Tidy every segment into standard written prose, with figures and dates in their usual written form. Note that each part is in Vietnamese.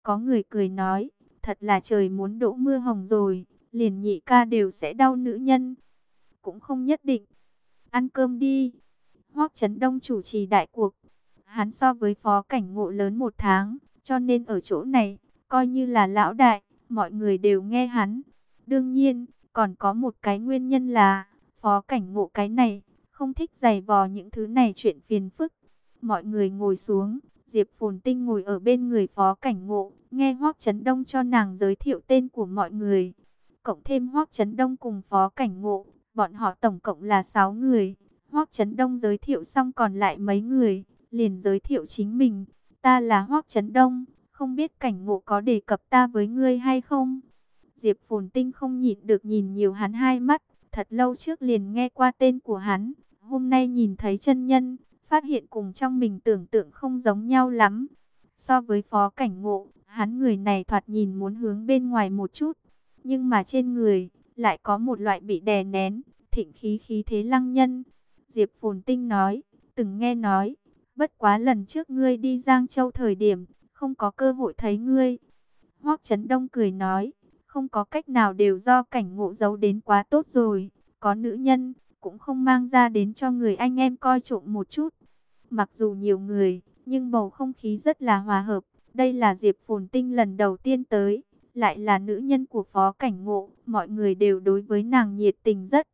Có người cười nói, thật là trời muốn đổ mưa hồng rồi, liền nhị ca đều sẽ đau nữ nhân. Cũng không nhất định. Ăn cơm đi. Hoắc Chấn Đông chủ trì đại cuộc. Hắn so với Phó Cảnh Ngộ lớn 1 tháng, cho nên ở chỗ này, coi như là lão đại, mọi người đều nghe hắn. Đương nhiên, còn có một cái nguyên nhân là, Phó Cảnh Ngộ cái này, không thích giày vò những thứ này chuyện phiền phức. Mọi người ngồi xuống, Diệp Phồn Tinh ngồi ở bên người Phó Cảnh Ngộ, nghe Hoắc Chấn Đông cho nàng giới thiệu tên của mọi người. Cộng thêm Hoắc Chấn Đông cùng Phó Cảnh Ngộ, bọn họ tổng cộng là 6 người. Hoắc Chấn Đông giới thiệu xong còn lại mấy người, liền giới thiệu chính mình. Ta là Hoắc Chấn Đông, không biết Cảnh Ngộ có đề cập ta với ngươi hay không? Diệp Phồn Tinh không nhịn được nhìn nhiều hắn 2 mắt, thật lâu trước liền nghe qua tên của hắn. Hôm nay nhìn thấy chân nhân, phát hiện cùng trong mình tưởng tượng không giống nhau lắm. So với Phó Cảnh Ngộ, hắn người này thoạt nhìn muốn hướng bên ngoài một chút, nhưng mà trên người lại có một loại bị đè nén, thịnh khí khí thế lăng nhân. Diệp Phồn Tinh nói, từng nghe nói, bất quá lần trước ngươi đi Giang Châu thời điểm, không có cơ hội thấy ngươi. Hoắc Chấn Đông cười nói, không có cách nào, đều do Cảnh Ngộ giấu đến quá tốt rồi, có nữ nhân, cũng không mang ra đến cho người anh em coi trộm một chút. Mặc dù nhiều người, nhưng bầu không khí rất là hòa hợp. Đây là Diệp Phồn Tinh lần đầu tiên tới, lại là nữ nhân của Phó Cảnh Ngộ, mọi người đều đối với nàng nhiệt tình rất.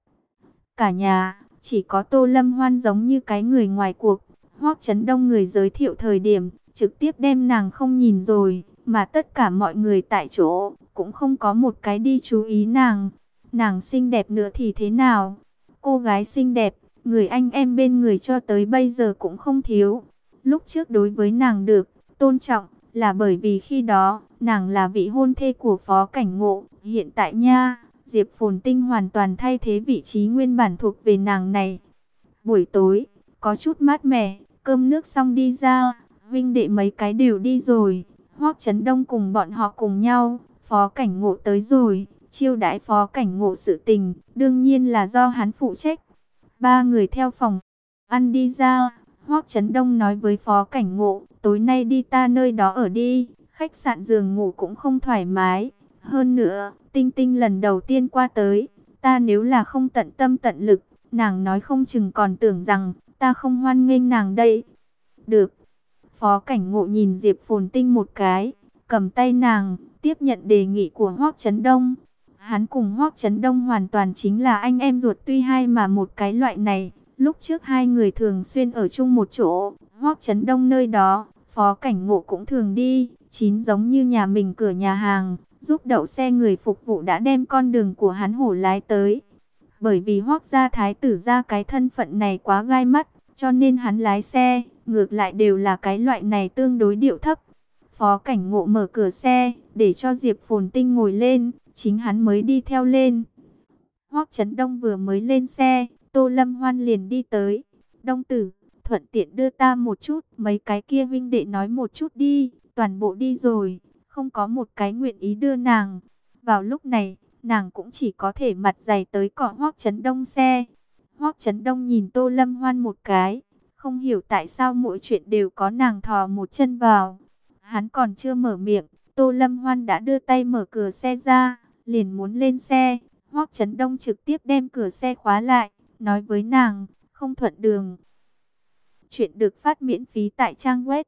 Cả nhà, chỉ có Tô Lâm Hoan giống như cái người ngoài cuộc. Hoắc Chấn Đông người giới thiệu thời điểm, trực tiếp đem nàng không nhìn rồi, mà tất cả mọi người tại chỗ, cũng không có một cái đi chú ý nàng. Nàng xinh đẹp nữa thì thế nào? Cô gái xinh đẹp, người anh em bên người cho tới bây giờ cũng không thiếu. Lúc trước đối với nàng được tôn trọng, là bởi vì khi đó, nàng là vị hôn thê của Phó Cảnh Ngộ. Hiện tại nha, Diệp Phồn Tinh hoàn toàn thay thế vị trí nguyên bản thuộc về nàng này. Buổi tối, có chút mát mẻ, cơm nước xong đi ra, huynh đệ mấy cái đều đi rồi. Hoắc Chấn Đông cùng bọn họ cùng nhau, Phó Cảnh Ngộ tới rồi, chiêu đãi Phó Cảnh Ngộ sự tình, đương nhiên là do hắn phụ trách. 3 người theo phòng ăn đi ra, Hoắc Chấn Đông nói với Phó Cảnh Ngộ, tối nay đi ta nơi đó ở đi, khách sạn giường ngủ cũng không thoải mái. Hơn nữa, Tinh Tinh lần đầu tiên qua tới, ta nếu là không tận tâm tận lực, nàng nói không chừng còn tưởng rằng ta không hoan nghênh nàng đây. Được. Phó Cảnh Ngộ nhìn Diệp Phồn Tinh một cái, cầm tay nàng, tiếp nhận đề nghị của Hoắc Chấn Đông. Hắn cùng Hoắc Chấn Đông hoàn toàn chính là anh em ruột, tuy hai mà một cái loại này. Lúc trước 2 người thường xuyên ở chung một chỗ, Hoắc Chấn Đông nơi đó, Phó Cảnh Ngộ cũng thường đi, giống như nhà mình cửa nhà hàng, giúp đậu xe người phục vụ đã đem con đường của hắn hổ lái tới. Bởi vì Hoắc gia thái tử ra cái thân phận này quá gai mắt, cho nên hắn lái xe, ngược lại đều là cái loại này tương đối điệu thấp. Phó Cảnh Ngộ mở cửa xe, để cho Diệp Phồn Tinh ngồi lên, chính hắn mới đi theo lên. Hoắc Chấn Đông vừa mới lên xe, Tô Lâm Hoan liền đi tới. Đông tử, thuận tiện đưa ta một chút, mấy cái kia huynh đệ nói một chút đi, toàn bộ đi rồi, không có một cái nguyện ý đưa nàng. Vào lúc này, nàng cũng chỉ có thể mặt dày tới cọ Hoắc Chấn Đông xe. Hoắc Chấn Đông nhìn Tô Lâm Hoan một cái, không hiểu tại sao mỗi chuyện đều có nàng thò một chân vào. Hắn còn chưa mở miệng, Tô Lâm Hoan đã đưa tay mở cửa xe ra, liền muốn lên xe. Hoắc Chấn Đông trực tiếp đem cửa xe khóa lại, nói với nàng, không thuận đường. Chuyện được phát miễn phí tại trang web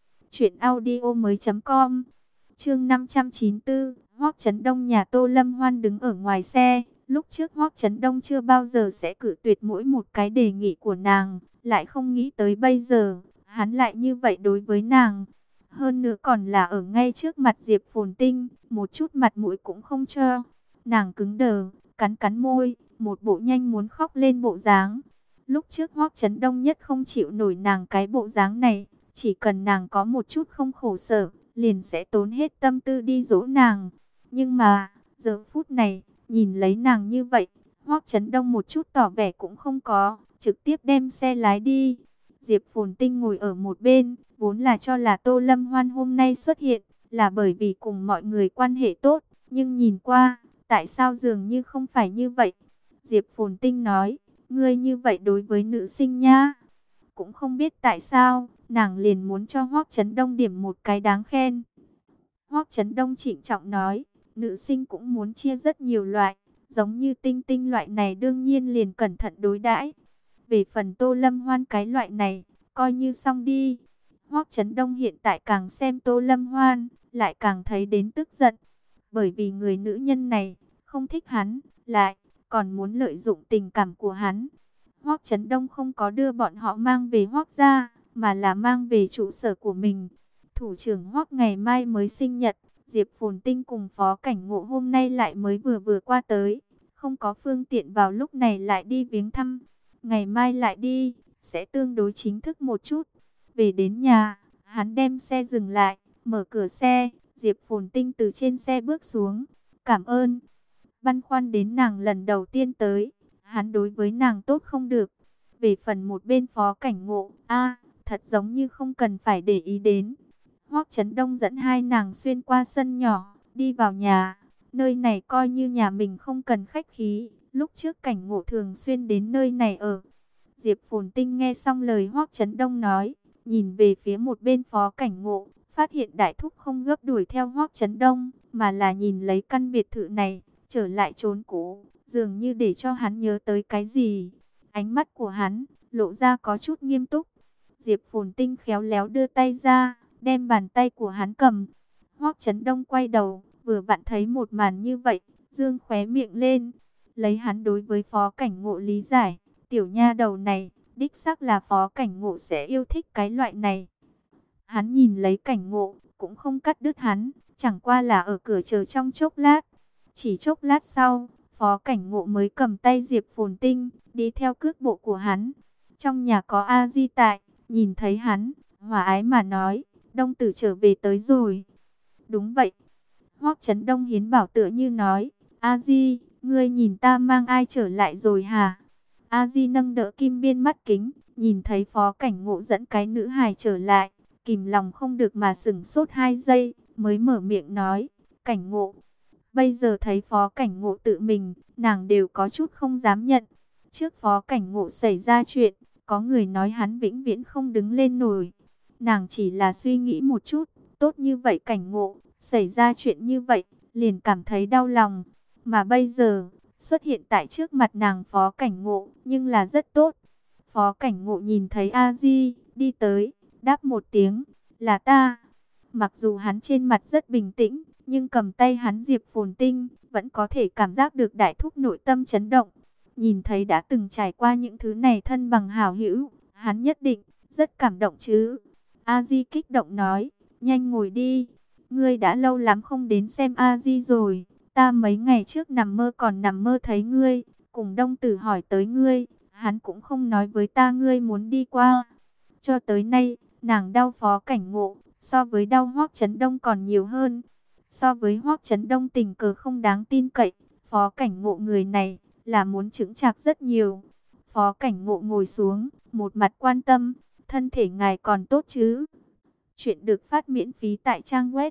truyệnaudiomoi.com. Chương 594, Hoắc Chấn Đông nhà Tô Lâm Hoan đứng ở ngoài xe. Lúc trước Hoắc Chấn Đông chưa bao giờ sẽ cự tuyệt mỗi một cái đề nghị của nàng, lại không nghĩ tới bây giờ, hắn lại như vậy đối với nàng. Hơn nữa còn là ở ngay trước mặt Diệp Phồn Tinh, một chút mặt mũi cũng không cho. Nàng cứng đờ, cắn cắn môi, một bộ nhanh muốn khóc lên bộ dáng. Lúc trước Hoắc Chấn Đông nhất không chịu nổi nàng cái bộ dáng này, chỉ cần nàng có một chút không khổ sở, liền sẽ tốn hết tâm tư đi dỗ nàng. Nhưng mà, giờ phút này, nhìn lấy nàng như vậy, Hoắc Chấn Đông một chút tỏ vẻ cũng không có, trực tiếp đem xe lái đi. Diệp Phồn Tinh ngồi ở một bên, vốn là cho là Tô Lâm Hoan hôm nay xuất hiện, là bởi vì cùng mọi người quan hệ tốt, nhưng nhìn qua, tại sao dường như không phải như vậy? Diệp Phồn Tinh nói, ngươi như vậy đối với nữ sinh nha. Cũng không biết tại sao, nàng liền muốn cho Hoắc Chấn Đông điểm một cái đáng khen. Hoắc Chấn Đông trịnh trọng nói, nữ sinh cũng muốn chia rất nhiều loại, giống như Tinh Tinh loại này đương nhiên liền cẩn thận đối đãi. Về phần Tô Lâm Hoan cái loại này, coi như xong đi. Hoắc Chấn Đông hiện tại càng xem Tô Lâm Hoan, lại càng thấy đến tức giận. Bởi vì người nữ nhân này, không thích hắn, lại còn muốn lợi dụng tình cảm của hắn. Hoắc Chấn Đông không có đưa bọn họ mang về Hoắc gia, mà là mang về trụ sở của mình. Thủ trưởng Hoắc ngày mai mới sinh nhật, Diệp Phồn Tinh cùng Phó Cảnh Ngộ hôm nay lại mới vừa qua tới, không có phương tiện vào lúc này lại đi viếng thăm. Ngày mai lại đi, sẽ tương đối chính thức một chút. Về đến nhà, hắn đem xe dừng lại, mở cửa xe, Diệp Phồn Tinh từ trên xe bước xuống. Cảm ơn. Băn khoăn đến nàng lần đầu tiên tới, hắn đối với nàng tốt không được. Về phần một bên Phó Cảnh Ngộ, thật giống như không cần phải để ý đến. Hoắc Chấn Đông dẫn hai nàng xuyên qua sân nhỏ, đi vào nhà. Nơi này coi như nhà mình, không cần khách khí. Lúc trước Cảnh Ngộ thường xuyên đến nơi này ở. Diệp Phồn Tinh nghe xong lời Hoắc Chấn Đông nói, nhìn về phía một bên Phó Cảnh Ngộ, phát hiện đại thúc không gấp đuổi theo Hoắc Chấn Đông, mà là nhìn lấy căn biệt thự này, trở lại chốn cũ, dường như để cho hắn nhớ tới cái gì. Ánh mắt của hắn lộ ra có chút nghiêm túc. Diệp Phồn Tinh khéo léo đưa tay ra, đem bàn tay của hắn cầm. Hoắc Chấn Đông quay đầu, vừa vặn thấy một màn như vậy, dương khóe miệng lên. Lấy hắn đối với Phó Cảnh Ngộ lý giải, tiểu nha đầu này, đích xác là Phó Cảnh Ngộ sẽ yêu thích cái loại này. Hắn nhìn lấy Cảnh Ngộ, cũng không cắt đứt hắn, chẳng qua là ở cửa chờ trong chốc lát. Chỉ chốc lát sau, Phó Cảnh Ngộ mới cầm tay Diệp Phồn Tinh, đi theo cước bộ của hắn. Trong nhà có A Di tại, nhìn thấy hắn, hòa ái mà nói, Đông tử trở về tới rồi. Đúng vậy. Hoắc Chấn Đông hiến bảo tựa như nói, A Di, ngươi nhìn ta mang ai trở lại rồi hả? A Di nâng đỡ kim biên mắt kính, nhìn thấy Phó Cảnh Ngộ dẫn cái nữ hài trở lại, kìm lòng không được mà sửng sốt 2 giây, mới mở miệng nói, Cảnh Ngộ. Bây giờ thấy Phó Cảnh Ngộ tự mình, nàng đều có chút không dám nhận. Trước Phó Cảnh Ngộ xảy ra chuyện, có người nói hắn vĩnh viễn không đứng lên nổi. Nàng chỉ là suy nghĩ một chút, tốt như vậy Cảnh Ngộ, xảy ra chuyện như vậy, liền cảm thấy đau lòng. Mà bây giờ, xuất hiện tại trước mặt nàng Phó Cảnh Ngộ, nhưng là rất tốt. Phó Cảnh Ngộ nhìn thấy A Di đi tới, đáp một tiếng, là ta. Mặc dù hắn trên mặt rất bình tĩnh, nhưng cầm tay hắn Diệp Phồn Tinh, vẫn có thể cảm giác được đại thúc nội tâm chấn động. Nhìn thấy đã từng trải qua những thứ này thân bằng hảo hữu, hắn nhất định rất cảm động chứ. A Di kích động nói, nhanh ngồi đi, ngươi đã lâu lắm không đến xem A Di rồi. Ta mấy ngày trước nằm mơ còn nằm mơ thấy ngươi, cùng Đông Tử hỏi tới ngươi, hắn cũng không nói với ta ngươi muốn đi qua. Cho tới nay, nàng đau Phó Cảnh Ngộ, so với đau Hoắc Chấn Đông còn nhiều hơn. So với Hoắc Chấn Đông tình cờ không đáng tin cậy, Phó Cảnh Ngộ người này là muốn chững chạc rất nhiều. Phó Cảnh Ngộ ngồi xuống, một mặt quan tâm, thân thể ngài còn tốt chứ? Chuyện được phát miễn phí tại trang web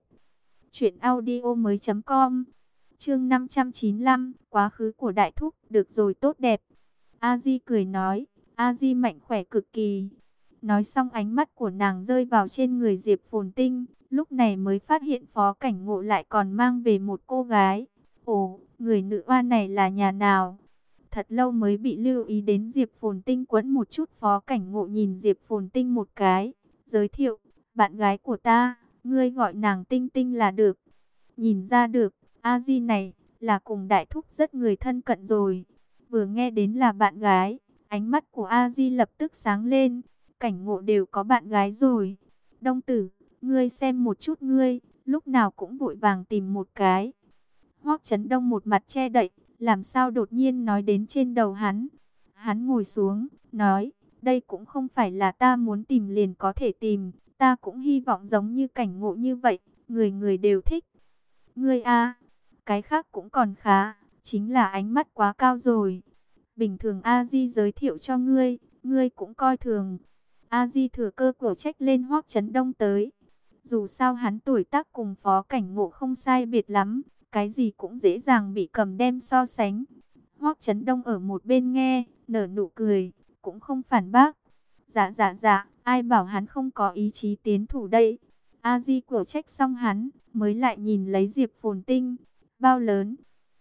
truyệnaudiomoi.com. Chương 595, quá khứ của đại thúc, được rồi tốt đẹp. A Di cười nói, A Di mạnh khỏe cực kỳ. Nói xong ánh mắt của nàng rơi vào trên người Diệp Phồn Tinh, lúc này mới phát hiện Phó Cảnh Ngộ lại còn mang về một cô gái. Ồ, người nữ oa này là nhà nào? Thật lâu mới bị lưu ý đến Diệp Phồn Tinh quẫn một chút. Phó Cảnh Ngộ nhìn Diệp Phồn Tinh một cái, giới thiệu, bạn gái của ta, ngươi gọi nàng Tinh Tinh là được. Nhìn ra được, A Di này là cùng đại thúc rất người thân cận rồi. Vừa nghe đến là bạn gái, ánh mắt của A Di lập tức sáng lên. Cảnh Ngộ đều có bạn gái rồi. Đông tử, ngươi xem một chút ngươi, lúc nào cũng vội vàng tìm một cái. Hoắc Chấn Đông một mặt che đậy, làm sao đột nhiên nói đến trên đầu hắn. Hắn ngồi xuống, nói, đây cũng không phải là ta muốn tìm liền có thể tìm, ta cũng hy vọng giống như Cảnh Ngộ như vậy, người người đều thích. Ngươi a, cái khác cũng còn khá, chính là ánh mắt quá cao rồi. Bình thường A Di giới thiệu cho ngươi, ngươi cũng coi thường. A Di thừa cơ của trách lên Hoắc Chấn Đông tới. Dù sao hắn tuổi tác cùng Phó Cảnh Ngộ không sai biệt lắm, cái gì cũng dễ dàng bị cầm đem so sánh. Hoắc Chấn Đông ở một bên nghe, nở nụ cười, cũng không phản bác. Dạ, ai bảo hắn không có ý chí tiến thủ đây. A Di của trách xong hắn, mới lại nhìn lấy Diệp Phồn Tinh. Bao lớn?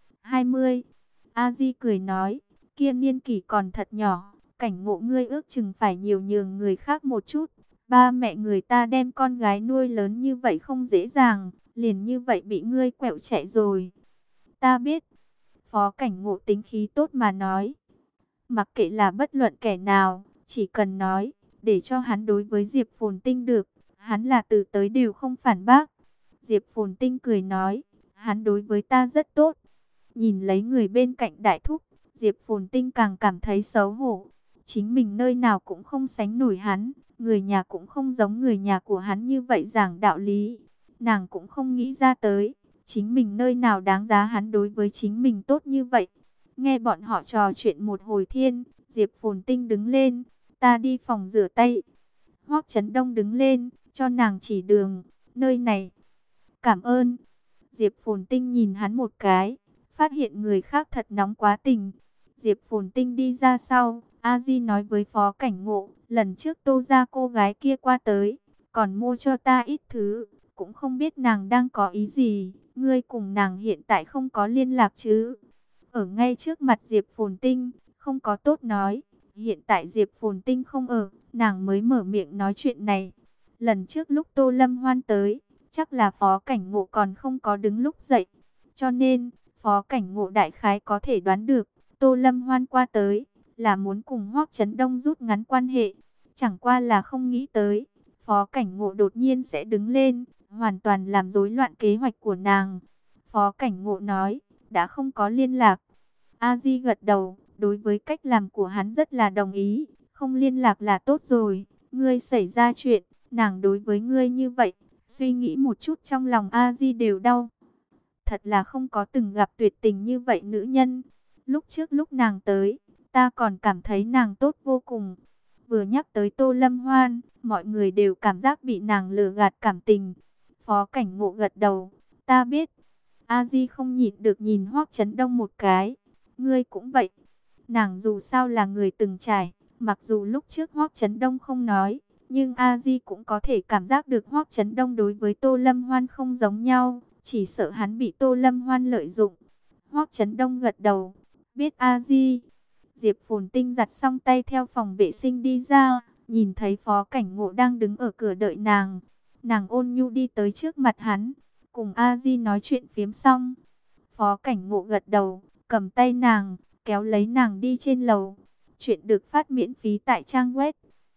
20. A Di cười nói, kia niên kỷ còn thật nhỏ, cảnh ngộ ngươi ước chừng phải nhiều nhường người khác một chút. Ba mẹ người ta đem con gái nuôi lớn như vậy không dễ dàng, liền như vậy bị ngươi quẹo chạy rồi. Ta biết. Phó Cảnh Ngộ tính khí tốt mà nói, mặc kệ là bất luận kẻ nào, chỉ cần nói, để cho hắn đối với Diệp Phồn Tinh được, hắn là từ tới đều không phản bác. Diệp Phồn Tinh cười nói, hắn đối với ta rất tốt. Nhìn lấy người bên cạnh đại thúc, Diệp Phồn Tinh càng cảm thấy xấu hổ. Chính mình nơi nào cũng không sánh nổi hắn, người nhà cũng không giống người nhà của hắn như vậy giảng đạo lý. Nàng cũng không nghĩ ra tới, chính mình nơi nào đáng giá hắn đối với chính mình tốt như vậy. Nghe bọn họ trò chuyện một hồi thiên, Diệp Phồn Tinh đứng lên, ta đi phòng rửa tay. Hoắc Chấn Đông đứng lên, cho nàng chỉ đường, nơi này. Cảm ơn. Diệp Phồn Tinh nhìn hắn một cái, phát hiện người khác thật nóng quá tình. Diệp Phồn Tinh đi ra sau, A Di nói với Phó Cảnh Ngộ, lần trước Tô ra cô gái kia qua tới, còn mua cho ta ít thứ, cũng không biết nàng đang có ý gì, ngươi cùng nàng hiện tại không có liên lạc chứ? Ở ngay trước mặt Diệp Phồn Tinh, không có tốt nói, hiện tại Diệp Phồn Tinh không ở, nàng mới mở miệng nói chuyện này. Lần trước lúc Tô Lâm Hoan tới, chắc là Phó Cảnh Ngộ còn không có đứng lúc dậy, cho nên Phó Cảnh Ngộ đại khái có thể đoán được, Tô Lâm Hoan qua tới, là muốn cùng Hoắc Chấn Đông rút ngắn quan hệ. Chẳng qua là không nghĩ tới, Phó Cảnh Ngộ đột nhiên sẽ đứng lên, hoàn toàn làm rối loạn kế hoạch của nàng. Phó Cảnh Ngộ nói, đã không có liên lạc. A Di gật đầu, đối với cách làm của hắn rất là đồng ý, không liên lạc là tốt rồi. Ngươi xảy ra chuyện, nàng đối với ngươi như vậy, suy nghĩ một chút trong lòng A Di đều đau. Thật là không có từng gặp tuyệt tình như vậy nữ nhân. Lúc trước lúc nàng tới, ta còn cảm thấy nàng tốt vô cùng. Vừa nhắc tới Tô Lâm Hoan, mọi người đều cảm giác bị nàng lừa gạt cảm tình. Phó Cảnh Ngộ gật đầu, ta biết. A Di không nhịn được nhìn Hoắc Chấn Đông một cái. Ngươi cũng vậy. Nàng dù sao là người từng trải, mặc dù lúc trước Hoắc Chấn Đông không nói, nhưng A Di cũng có thể cảm giác được Hoắc Chấn Đông đối với Tô Lâm Hoan không giống nhau, chỉ sợ hắn bị Tô Lâm Hoan lợi dụng. Hoắc Chấn Đông gật đầu, biết A Di. Diệp Phồn Tinh giặt xong tay theo phòng vệ sinh đi ra, nhìn thấy Phó Cảnh Ngộ đang đứng ở cửa đợi nàng. Nàng ôn nhu đi tới trước mặt hắn, cùng A Di nói chuyện phiếm xong. Phó Cảnh Ngộ gật đầu, cầm tay nàng, kéo lấy nàng đi trên lầu. Chuyện được phát miễn phí tại trang web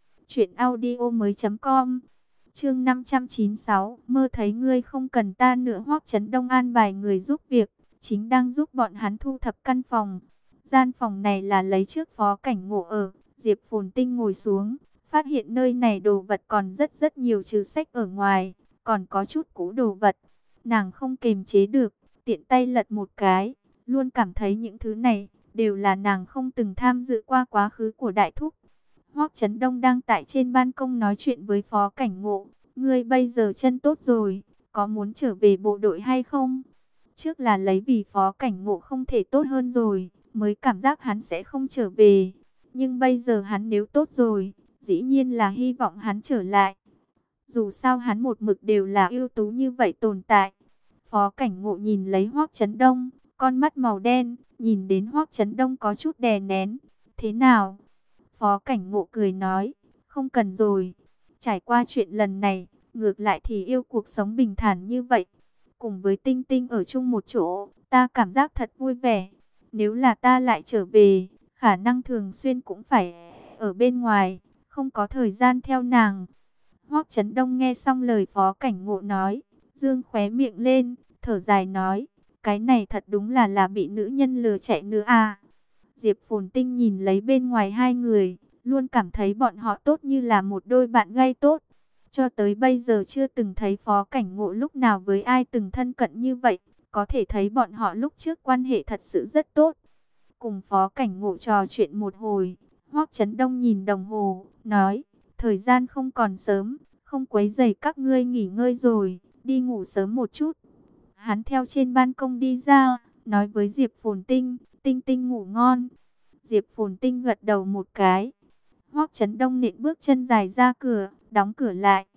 truyệnaudiomoi.com. Chương 596, mơ thấy ngươi không cần ta nữa. Hoắc Chấn Đông an bài người giúp việc, chính đang giúp bọn hắn thu thập căn phòng. Gian phòng này là lấy trước Phó Cảnh Ngộ ở. Diệp Phồn Tinh ngồi xuống, phát hiện nơi này đồ vật còn rất nhiều, trừ sách ở ngoài, còn có chút cũ đồ vật. Nàng không kềm chế được, tiện tay lật một cái, luôn cảm thấy những thứ này đều là nàng không từng tham dự qua quá khứ của đại thúc. Hoắc Chấn Đông đang tại trên ban công nói chuyện với Phó Cảnh Ngộ, ngươi bây giờ chân tốt rồi, có muốn trở về bộ đội hay không? Trước là lấy vì Phó Cảnh Ngộ không thể tốt hơn rồi, mới cảm giác hắn sẽ không trở về. Nhưng bây giờ hắn nếu tốt rồi, dĩ nhiên là hy vọng hắn trở lại. Dù sao hắn một mực đều là ưu tú như vậy tồn tại. Phó Cảnh Ngộ nhìn lấy Hoắc Chấn Đông, con mắt màu đen, nhìn đến Hoắc Chấn Đông có chút đè nén. Thế nào? Phó Cảnh Ngộ cười nói, không cần rồi. Trải qua chuyện lần này, ngược lại thì yêu cuộc sống bình thản như vậy. Cùng với Tinh Tinh ở chung một chỗ, ta cảm giác thật vui vẻ. Nếu là ta lại trở về, khả năng thường xuyên cũng phải ở bên ngoài, không có thời gian theo nàng. Hoắc Chấn Đông nghe xong lời Phó Cảnh Ngộ nói, dương khóe miệng lên, thở dài nói, cái này thật đúng là bị nữ nhân lừa chạy nữa à. Diệp Phồn Tinh nhìn lấy bên ngoài hai người, luôn cảm thấy bọn họ tốt như là một đôi bạn gay tốt. Cho tới bây giờ chưa từng thấy Phó Cảnh Ngộ lúc nào với ai từng thân cận như vậy, có thể thấy bọn họ lúc trước quan hệ thật sự rất tốt. Cùng Phó Cảnh Ngộ trò chuyện một hồi, Hoắc Chấn Đông nhìn đồng hồ, nói, thời gian không còn sớm, không quấy rầy các ngươi nghỉ ngơi rồi, đi ngủ sớm một chút. Hắn theo trên ban công đi ra, nói với Diệp Phồn Tinh, Tinh Tinh ngủ ngon. Diệp Phồn Tinh gật đầu một cái. Hoắc Chấn Đông nện bước chân dài ra cửa, đóng cửa lại.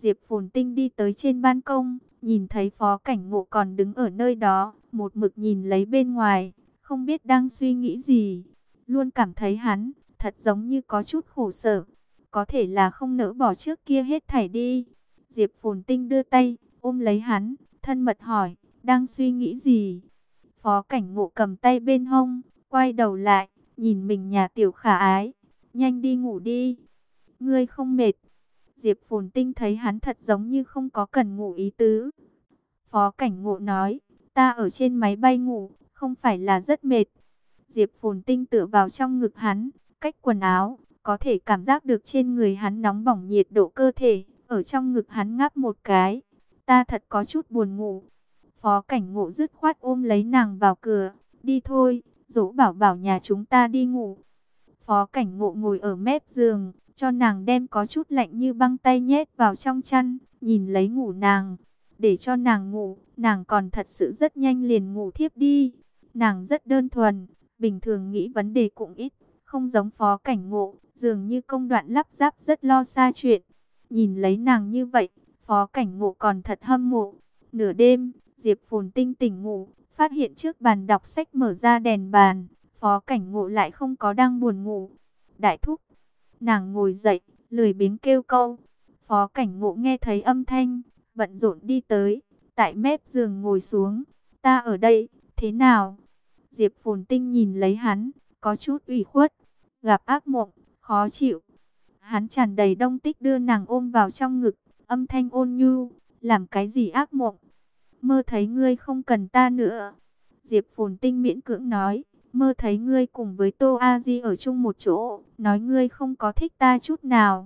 Diệp Phồn Tinh đi tới trên ban công, nhìn thấy Phó Cảnh Ngộ còn đứng ở nơi đó, một mực nhìn lấy bên ngoài, không biết đang suy nghĩ gì. Luôn cảm thấy hắn, thật giống như có chút khổ sở, có thể là không nỡ bỏ trước kia hết thảy đi. Diệp Phồn Tinh đưa tay, ôm lấy hắn, thân mật hỏi, đang suy nghĩ gì? Phó Cảnh Ngộ cầm tay bên hông, quay đầu lại, nhìn mình nhà tiểu khả ái, nhanh đi ngủ đi, ngươi không mệt? Diệp Phồn Tinh thấy hắn thật giống như không có cần ngủ ý tứ. Phó Cảnh Ngộ nói, ta ở trên máy bay ngủ, không phải là rất mệt. Diệp Phồn Tinh tựa vào trong ngực hắn, cách quần áo, có thể cảm giác được trên người hắn nóng bỏng nhiệt độ cơ thể, ở trong ngực hắn ngáp một cái. Ta thật có chút buồn ngủ. Phó Cảnh Ngộ dứt khoát ôm lấy nàng vào cửa, đi thôi, dỗ bảo bảo nhà chúng ta đi ngủ. Phó Cảnh Ngộ ngồi ở mép giường, cho nàng đem có chút lạnh như băng tay nhét vào trong chăn, nhìn lấy ngủ nàng. Để cho nàng ngủ, nàng còn thật sự rất nhanh liền ngủ thiếp đi. Nàng rất đơn thuần, bình thường nghĩ vấn đề cũng ít, không giống Phó Cảnh Ngộ, dường như công đoạn lắp ráp rất lo xa chuyện. Nhìn lấy nàng như vậy, Phó Cảnh Ngộ còn thật hâm mộ. Nửa đêm, Diệp Phồn Tinh tỉnh ngủ, phát hiện trước bàn đọc sách mở ra đèn bàn, Phó Cảnh Ngộ lại không có đang buồn ngủ. Đại thúc, nàng ngồi dậy, lười biếng kêu câu. Phó Cảnh Ngộ nghe thấy âm thanh, bận rộn đi tới, tại mép giường ngồi xuống. Ta ở đây, thế nào? Diệp Phồn Tinh nhìn lấy hắn, có chút ủy khuất, gặp ác mộng, khó chịu. Hắn tràn đầy đông tích đưa nàng ôm vào trong ngực, âm thanh ôn nhu, làm cái gì ác mộng? Mơ thấy ngươi không cần ta nữa. Diệp Phồn Tinh miễn cưỡng nói, mơ thấy ngươi cùng với Tô A Di ở chung một chỗ, nói ngươi không có thích ta chút nào.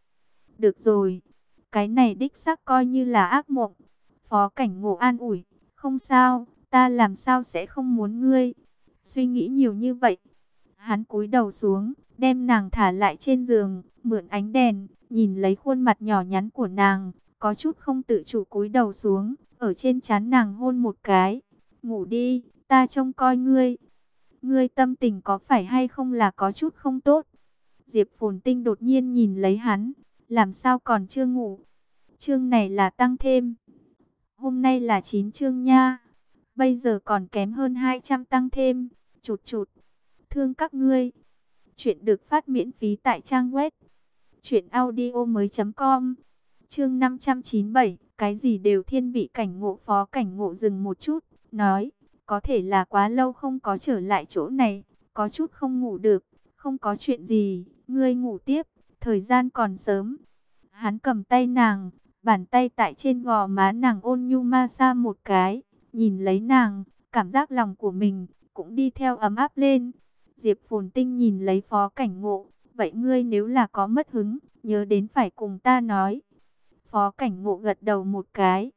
Được rồi, cái này đích xác coi như là ác mộng. Phó Cảnh Ngộ an ủi, không sao, ta làm sao sẽ không muốn ngươi. Suy nghĩ nhiều như vậy. Hắn cúi đầu xuống, đem nàng thả lại trên giường, mượn ánh đèn, nhìn lấy khuôn mặt nhỏ nhắn của nàng, có chút không tự chủ cúi đầu xuống, ở trên trán nàng hôn một cái. Ngủ đi, ta trông coi ngươi. Ngươi tâm tình có phải hay không là có chút không tốt? Diệp Phồn Tinh đột nhiên nhìn lấy hắn, làm sao còn chưa ngủ? Chương này là tăng thêm. Hôm nay là 9 chương nha. Bây giờ còn kém hơn 200 tăng thêm. Chụt chụt. Thương các ngươi. Chuyện được phát miễn phí tại trang web truyệnaudiomoi.com. Chương 597, cái gì đều thiên vị. Cảnh Ngộ. Phó Cảnh Ngộ dừng một chút, nói, có thể là quá lâu không có trở lại chỗ này, có chút không ngủ được, không có chuyện gì, ngươi ngủ tiếp, thời gian còn sớm. Hắn cầm tay nàng, bàn tay tại trên gò má nàng ôn nhu ma sa một cái, nhìn lấy nàng, cảm giác lòng của mình cũng đi theo ấm áp lên. Diệp Phồn Tinh nhìn lấy Phó Cảnh Ngộ, vậy ngươi nếu là có mất hứng, nhớ đến phải cùng ta nói. Phó Cảnh Ngộ gật đầu một cái,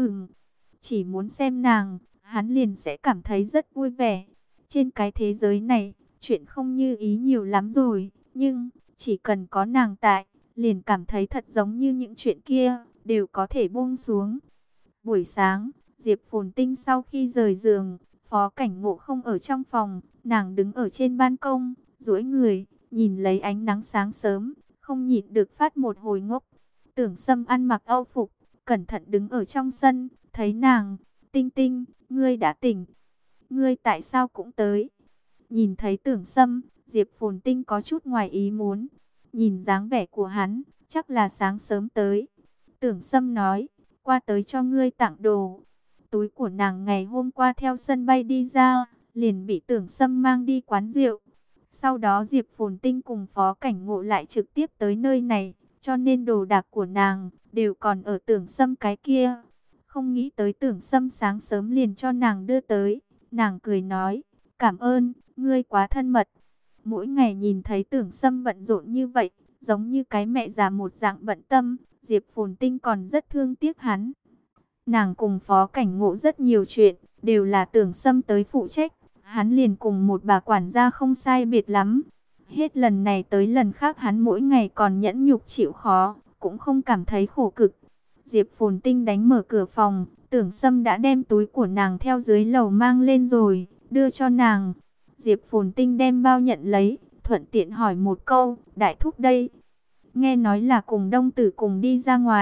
chỉ muốn xem nàng, hắn liền sẽ cảm thấy rất vui vẻ. Trên cái thế giới này, chuyện không như ý nhiều lắm rồi, nhưng chỉ cần có nàng tại, liền cảm thấy thật giống như những chuyện kia đều có thể buông xuống. Buổi sáng, Diệp Phồn Tinh sau khi rời giường, Phó Cảnh Ngộ không ở trong phòng, nàng đứng ở trên ban công, duỗi người, nhìn lấy ánh nắng sáng sớm, không nhịn được phát một hồi ngốc. Tưởng Sâm ăn mặc âu phục, cẩn thận đứng ở trong sân, thấy nàng, Tinh Tinh, ngươi đã tỉnh, ngươi tại sao cũng tới? Nhìn thấy Tưởng Sâm, Diệp Phồn Tinh có chút ngoài ý muốn, nhìn dáng vẻ của hắn, chắc là sáng sớm tới. Tưởng Sâm nói, qua tới cho ngươi tặng đồ. Túi của nàng ngày hôm qua theo sân bay đi ra, liền bị Tưởng Sâm mang đi quán rượu. Sau đó Diệp Phồn Tinh cùng Phó Cảnh Ngộ lại trực tiếp tới nơi này, cho nên đồ đạc của nàng đều còn ở Tưởng Sâm cái kia. Không nghĩ tới Tưởng Sâm sáng sớm liền cho nàng đưa tới. Nàng cười nói, cảm ơn, ngươi quá thân mật. Mỗi ngày nhìn thấy Tưởng Sâm bận rộn như vậy, giống như cái mẹ già một dạng bận tâm, Diệp Phồn Tinh còn rất thương tiếc hắn. Nàng cùng Phó Cảnh Ngộ rất nhiều chuyện, đều là Tưởng Sâm tới phụ trách, hắn liền cùng một bà quản gia không sai biệt lắm. Hết lần này tới lần khác hắn mỗi ngày còn nhẫn nhục chịu khó, cũng không cảm thấy khổ cực. Diệp Phồn Tinh đánh mở cửa phòng, Tưởng Sâm đã đem túi của nàng theo dưới lầu mang lên rồi, đưa cho nàng. Diệp Phồn Tinh đem bao nhận lấy, thuận tiện hỏi một câu, đại thúc đây? Nghe nói là cùng Đông Tử cùng đi ra ngoài,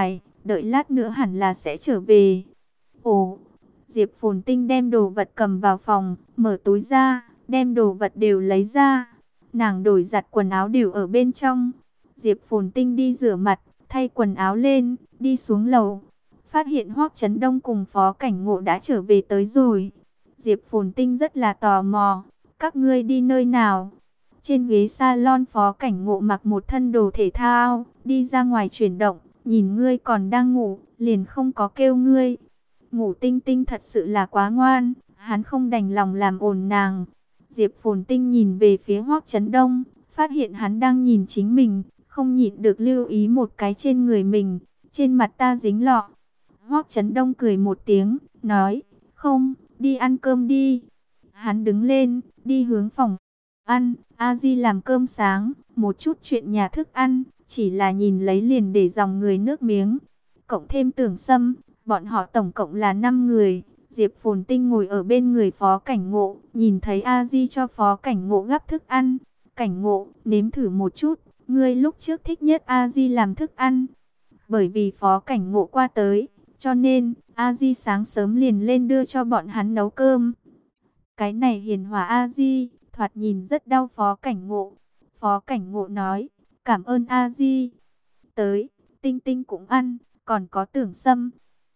đợi lát nữa hẳn là sẽ trở về. Ồ, Diệp Phồn Tinh đem đồ vật cầm vào phòng, mở túi ra, đem đồ vật đều lấy ra. Nàng đổi giặt quần áo đều ở bên trong. Diệp Phồn Tinh đi rửa mặt, thay quần áo lên, đi xuống lầu. Phát hiện Hoắc Chấn Đông cùng Phó Cảnh Ngộ đã trở về tới rồi. Diệp Phồn Tinh rất là tò mò. Các ngươi đi nơi nào? Trên ghế salon Phó Cảnh Ngộ mặc một thân đồ thể thao, đi ra ngoài chuyển động. Nhìn ngươi còn đang ngủ, liền không có kêu ngươi. Ngủ Tinh Tinh thật sự là quá ngoan, hắn không đành lòng làm ồn nàng. Diệp Phồn Tinh nhìn về phía Hoắc Chấn Đông, phát hiện hắn đang nhìn chính mình, không nhịn được lưu ý một cái trên người mình, trên mặt ta dính lọ. Hoắc Chấn Đông cười một tiếng, nói, không, đi ăn cơm đi. Hắn đứng lên, đi hướng phòng ăn, A Di làm cơm sáng, một chút chuyện nhà thức ăn, chỉ là nhìn lấy liền để dòng người nước miếng. Cộng thêm Tưởng Sâm, bọn họ tổng cộng là 5 người. Diệp Phồn Tinh ngồi ở bên người Phó Cảnh Ngộ, nhìn thấy A Di cho Phó Cảnh Ngộ gắp thức ăn. Cảnh Ngộ, nếm thử một chút, ngươi lúc trước thích nhất A Di làm thức ăn. Bởi vì Phó Cảnh Ngộ qua tới, cho nên A Di sáng sớm liền lên đưa cho bọn hắn nấu cơm. Cái này hiền hòa A Di, thoạt nhìn rất đau Phó Cảnh Ngộ. Phó Cảnh Ngộ nói, cảm ơn A Di. Tới, Tinh Tinh cũng ăn, còn có Tưởng Sâm.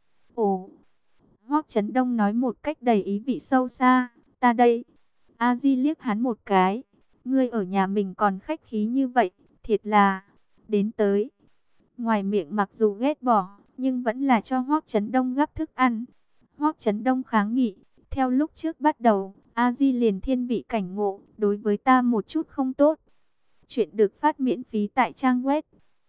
Ồ, Hoắc Chấn Đông nói một cách đầy ý vị sâu xa, ta đây. A Di liếc hắn một cái, ngươi ở nhà mình còn khách khí như vậy, thiệt là, đến tới. Ngoài miệng mặc dù ghét bỏ, nhưng vẫn là cho Hoắc Chấn Đông gắp thức ăn. Hoắc Chấn Đông kháng nghị, theo lúc trước bắt đầu, A Di liền thiên vị Cảnh Ngộ, đối với ta một chút không tốt. Chuyện được phát miễn phí tại trang web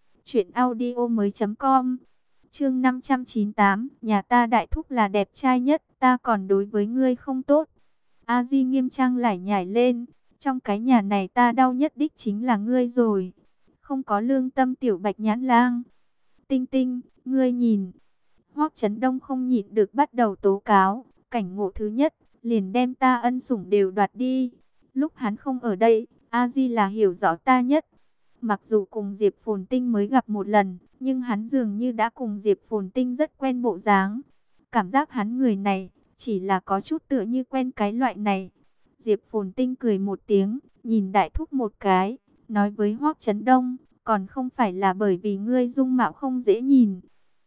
truyệnaudiomoi.com. Chương 598, nhà ta đại thúc là đẹp trai nhất, ta còn đối với ngươi không tốt. A Di nghiêm trang lải nhải lên, trong cái nhà này ta đau nhất đích chính là ngươi rồi. Không có lương tâm tiểu Bạch Nhãn Lang. Tinh Tinh, ngươi nhìn. Hoắc Chấn Đông không nhịn được bắt đầu tố cáo, Cảnh Ngộ thứ nhất, liền đem ta ân sủng đều đoạt đi. Lúc hắn không ở đây, A Di là hiểu rõ ta nhất. Mặc dù cùng Diệp Phồn Tinh mới gặp một lần, nhưng hắn dường như đã cùng Diệp Phồn Tinh rất quen bộ dáng. Cảm giác hắn người này, chỉ là có chút tựa như quen cái loại này. Diệp Phồn Tinh cười một tiếng, nhìn đại thúc một cái, nói với Hoắc Chấn Đông, còn không phải là bởi vì ngươi dung mạo không dễ nhìn.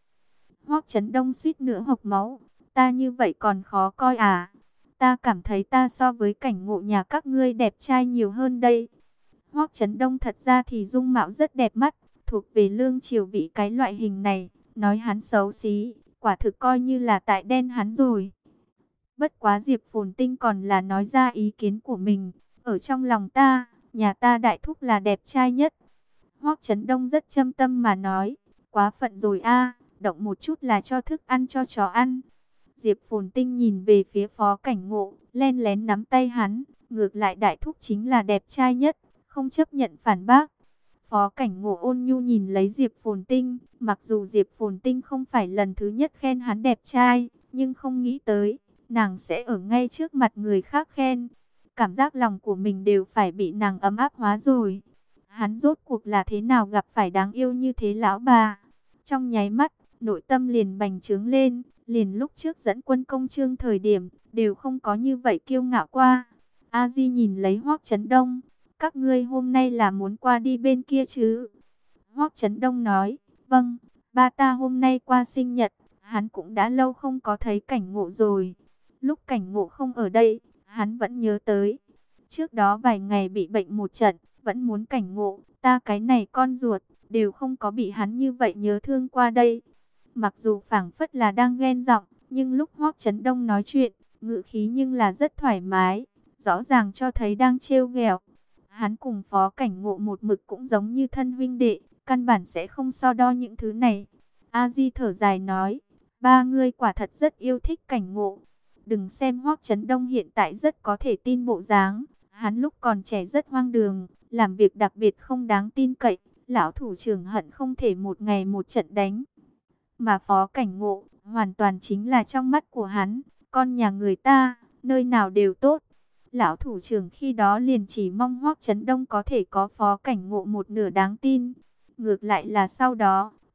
Hoắc Chấn Đông suýt nữa hộc máu, ta như vậy còn khó coi à? Ta cảm thấy ta so với Cảnh Ngộ nhà các ngươi đẹp trai nhiều hơn đây. Hoắc Chấn Đông thật ra thì dung mạo rất đẹp mắt, thuộc về lương triều vị cái loại hình này, nói hắn xấu xí, quả thực coi như là tại đen hắn rồi. Bất quá Diệp Phồn Tinh còn là nói ra ý kiến của mình, ở trong lòng ta, nhà ta đại thúc là đẹp trai nhất. Hoắc Chấn Đông rất châm tâm mà nói, quá phận rồi a, động một chút là cho thức ăn cho chó ăn. Diệp Phồn Tinh nhìn về phía Phó Cảnh Ngộ, len lén nắm tay hắn, ngược lại đại thúc chính là đẹp trai nhất, không chấp nhận phản bác. Phó Cảnh Ngộ ôn nhu nhìn lấy Diệp Phồn Tinh, mặc dù Diệp Phồn Tinh không phải lần thứ nhất khen hắn đẹp trai, nhưng không nghĩ tới, nàng sẽ ở ngay trước mặt người khác khen. Cảm giác lòng của mình đều phải bị nàng ấm áp hóa rồi. Hắn rốt cuộc là thế nào gặp phải đáng yêu như thế lão bà. Trong nháy mắt, nội tâm liền bành trướng lên, liền lúc trước dẫn quân công trương thời điểm, đều không có như vậy kiêu ngạo qua. A Di nhìn lấy Hoắc Chấn Đông, các ngươi hôm nay là muốn qua đi bên kia chứ? Hoắc Chấn Đông nói, vâng, ba ta hôm nay qua sinh nhật, hắn cũng đã lâu không có thấy Cảnh Ngộ rồi. Lúc Cảnh Ngộ không ở đây, hắn vẫn nhớ tới. Trước đó vài ngày bị bệnh một trận, vẫn muốn Cảnh Ngộ, ta cái này con ruột, đều không có bị hắn như vậy nhớ thương qua đây. Mặc dù phảng phất là đang ghen giọng, nhưng lúc Hoắc Chấn Đông nói chuyện, ngữ khí nhưng là rất thoải mái, rõ ràng cho thấy đang trêu ghẹo. Hắn cùng Phó Cảnh Ngộ một mực cũng giống như thân huynh đệ, căn bản sẽ không so đo những thứ này. A Di thở dài nói, ba ngươi quả thật rất yêu thích Cảnh Ngộ. Đừng xem Hoắc Chấn Đông hiện tại rất có thể tin bộ dáng, hắn lúc còn trẻ rất hoang đường, làm việc đặc biệt không đáng tin cậy, lão thủ trưởng hận không thể một ngày một trận đánh. Mà Phó Cảnh Ngộ, hoàn toàn chính là trong mắt của hắn, con nhà người ta, nơi nào đều tốt. Lão thủ trưởng khi đó liền chỉ mong Hoắc Chấn Đông có thể có Phó Cảnh Ngộ một nửa đáng tin. Ngược lại là sau đó,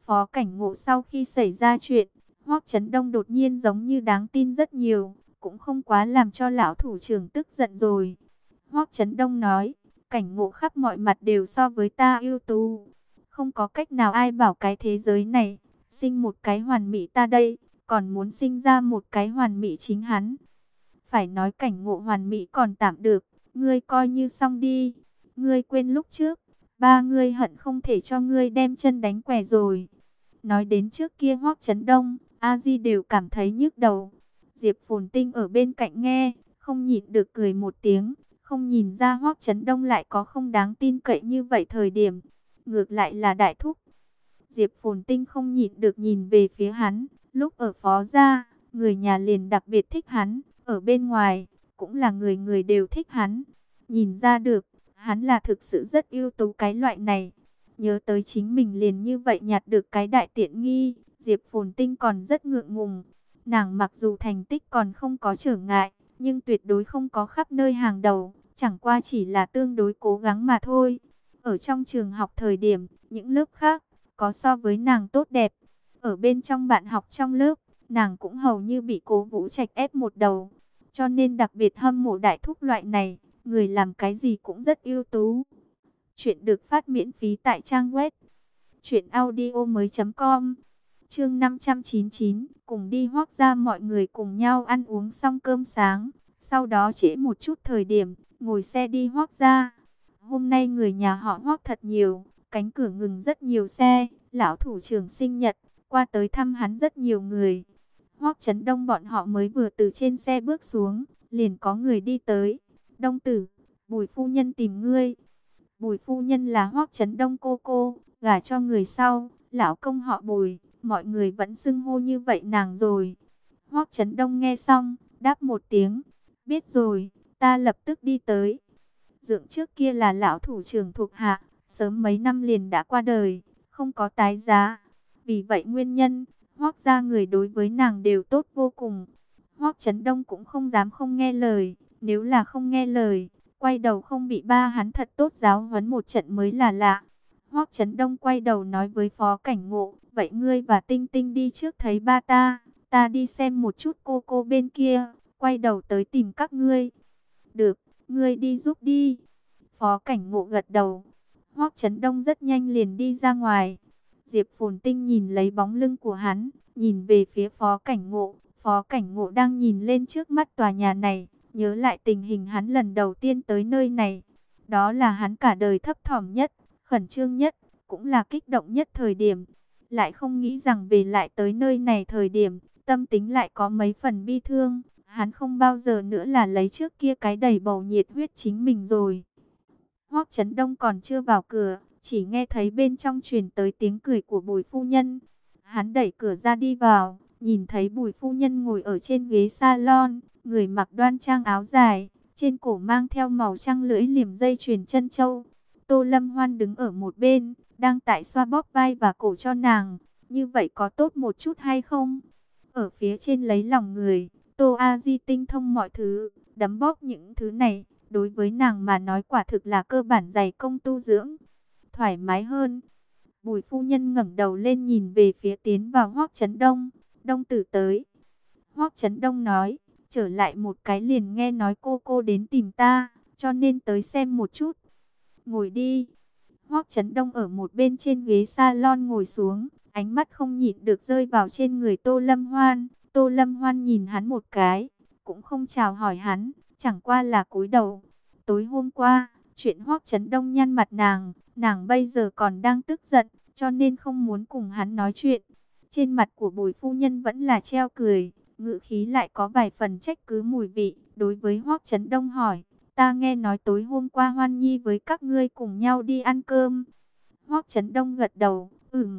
Phó Cảnh Ngộ sau khi xảy ra chuyện, Hoắc Chấn Đông đột nhiên giống như đáng tin rất nhiều, cũng không quá làm cho lão thủ trưởng tức giận rồi. Hoắc Chấn Đông nói, Cảnh Ngộ khắp mọi mặt đều so với ta ưu tú. Không có cách nào ai bảo cái thế giới này, sinh một cái hoàn mỹ ta đây, còn muốn sinh ra một cái hoàn mỹ chính hắn. Phải nói Cảnh Ngộ hoàn mỹ còn tạm được, ngươi coi như xong đi. Ngươi quên lúc trước, ba ngươi hận không thể cho ngươi đem chân đánh què rồi. Nói đến trước kia Hoắc Chấn Đông, A Di đều cảm thấy nhức đầu. Diệp Phồn Tinh ở bên cạnh nghe, không nhịn được cười một tiếng, không nhìn ra Hoắc Chấn Đông lại có không đáng tin cậy như vậy thời điểm. Ngược lại là đại thúc. Diệp Phồn Tinh không nhịn được nhìn về phía hắn, lúc ở Phó gia, người nhà liền đặc biệt thích hắn, ở bên ngoài, cũng là người người đều thích hắn. Nhìn ra được, hắn là thực sự rất ưu tú cái loại này. Nhớ tới chính mình liền như vậy nhặt được cái đại tiện nghi, Diệp Phồn Tinh còn rất ngượng ngùng. Nàng mặc dù thành tích còn không có trở ngại, nhưng tuyệt đối không có khắp nơi hàng đầu, chẳng qua chỉ là tương đối cố gắng mà thôi. Ở trong trường học thời điểm, những lớp khác, có so với nàng tốt đẹp. Ở bên trong bạn học trong lớp, nàng cũng hầu như bị Cố Vũ Trạch ép một đầu. Cho nên đặc biệt hâm mộ đại thúc loại này, người làm cái gì cũng rất ưu tú. Chuyện được phát miễn phí tại trang web truyệnaudiomoi.com. Chương 599, cùng đi Hoắc gia, mọi người cùng nhau ăn uống xong cơm sáng, sau đó trễ một chút thời điểm, ngồi xe đi Hoắc gia. Hôm nay người nhà họ Hoắc thật nhiều, cánh cửa ngừng rất nhiều xe, lão thủ trưởng sinh nhật, qua tới thăm hắn rất nhiều người. Hoắc Chấn Đông bọn họ mới vừa từ trên xe bước xuống, liền có người đi tới. Đông tử, Bùi phu nhân tìm ngươi. Bùi phu nhân là Hoắc Chấn Đông cô, gả cho người sau, lão công họ Bùi, mọi người vẫn xưng hô như vậy nàng rồi. Hoắc Chấn Đông nghe xong, đáp một tiếng, biết rồi, ta lập tức đi tới. Dượng trước kia là lão thủ trưởng thuộc hạ, sớm mấy năm liền đã qua đời, không có tái giá. Vì vậy nguyên nhân, Hoắc gia người đối với nàng đều tốt vô cùng. Hoắc Chấn Đông cũng không dám không nghe lời, nếu là không nghe lời, quay đầu không bị ba hắn thật tốt giáo huấn một trận mới là lạ. Hoắc Chấn Đông quay đầu nói với Phó Cảnh Ngộ, vậy ngươi và Tinh Tinh đi trước thấy ba ta đi xem một chút cô bên kia, quay đầu tới tìm các ngươi. Được, ngươi đi giúp đi. Phó Cảnh Ngộ gật đầu. Hoắc Chấn Đông rất nhanh liền đi ra ngoài. Diệp Phồn Tinh nhìn lấy bóng lưng của hắn, nhìn về phía Phó Cảnh Ngộ. Phó Cảnh Ngộ đang nhìn lên trước mắt tòa nhà này, nhớ lại tình hình hắn lần đầu tiên tới nơi này. Đó là hắn cả đời thấp thỏm nhất, khẩn trương nhất, cũng là kích động nhất thời điểm. Lại không nghĩ rằng về lại tới nơi này thời điểm, tâm tính lại có mấy phần bi thương. Hắn không bao giờ nữa là lấy trước kia cái đầy bầu nhiệt huyết chính mình rồi. Hoắc Chấn Đông còn chưa vào cửa, chỉ nghe thấy bên trong truyền tới tiếng cười của Bùi phu nhân. Hắn đẩy cửa ra đi vào, nhìn thấy Bùi phu nhân ngồi ở trên ghế salon, người mặc đoan trang áo dài, trên cổ mang theo màu trăng lưỡi liềm dây chuyền chân châu. Tô Lâm Hoan đứng ở một bên, đang tại xoa bóp vai và cổ cho nàng. Như vậy có tốt một chút hay không? Ở phía trên lấy lòng người, Tô A Di tinh thông mọi thứ, đấm bóp những thứ này, đối với nàng mà nói quả thực là cơ bản dày công tu dưỡng. Thoải mái hơn. Bùi phu nhân ngẩng đầu lên nhìn về phía tiến vào Hoắc Chấn Đông. Đông tử tới. Hoắc Chấn Đông nói, trở lại một cái liền nghe nói cô đến tìm ta, cho nên tới xem một chút. Ngồi đi. Hoắc Chấn Đông ở một bên trên ghế salon ngồi xuống, ánh mắt không nhịn được rơi vào trên người Tô Lâm Hoan. Tô Lâm Hoan nhìn hắn một cái, cũng không chào hỏi hắn, chẳng qua là cúi đầu. Tối hôm qua, chuyện Hoắc Chấn Đông nhăn mặt nàng bây giờ còn đang tức giận, cho nên không muốn cùng hắn nói chuyện. Trên mặt của Bùi phu nhân vẫn là treo cười, ngữ khí lại có vài phần trách cứ mùi vị. Đối với Hoắc Chấn Đông hỏi, ta nghe nói tối hôm qua Hoan Nhi với các ngươi cùng nhau đi ăn cơm. Hoắc Chấn Đông gật đầu,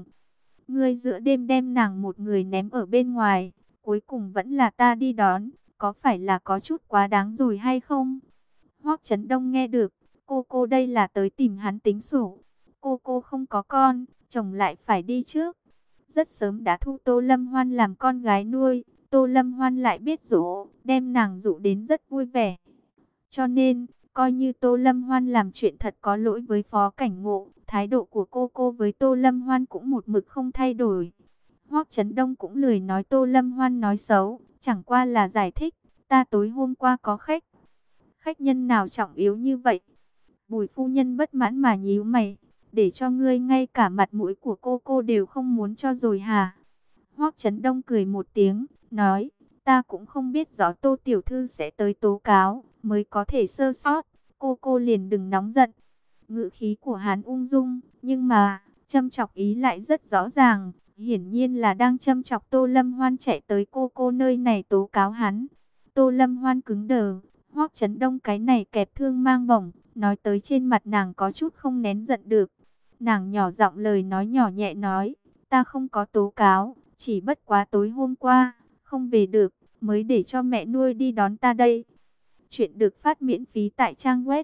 ngươi giữa đêm đem nàng một người ném ở bên ngoài, cuối cùng vẫn là ta đi đón, có phải là có chút quá đáng rồi hay không? Hoắc Chấn Đông nghe được, cô đây là tới tìm hắn tính sổ. Cô không có con, chồng lại phải đi trước. Rất sớm đã thu Tô Lâm Hoan làm con gái nuôi, Tô Lâm Hoan lại biết dỗ, đem nàng dụ đến rất vui vẻ. Cho nên, Coi như Tô Lâm Hoan làm chuyện thật có lỗi với Phó Cảnh Ngộ, thái độ của cô với Tô Lâm Hoan cũng một mực không thay đổi. Hoắc Chấn Đông cũng lười nói Tô Lâm Hoan nói xấu, chẳng qua là giải thích, ta tối hôm qua có khách. Khách nhân nào trọng yếu như vậy? Bùi phu nhân bất mãn mà nhíu mày, để cho ngươi ngay cả mặt mũi của cô đều không muốn cho rồi hả? Hoắc Chấn Đông cười một tiếng, nói, ta cũng không biết rõ Tô tiểu thư sẽ tới tố cáo, mới có thể sơ sót, cô liền đừng nóng giận. Ngữ khí của hắn ung dung, nhưng mà, châm chọc ý lại rất rõ ràng, hiển nhiên là đang châm chọc Tô Lâm Hoan chạy tới cô nơi này tố cáo hắn. Tô Lâm Hoan cứng đờ, Hoắc Chấn Đông cái này kẹp thương mang bổng, nói tới trên mặt nàng có chút không nén giận được. Nàng nhỏ giọng lời nói nhỏ nhẹ nói, ta không có tố cáo, chỉ bất quá tối hôm qua, không về được, mới để cho mẹ nuôi đi đón ta đây. Chuyện được phát miễn phí tại trang web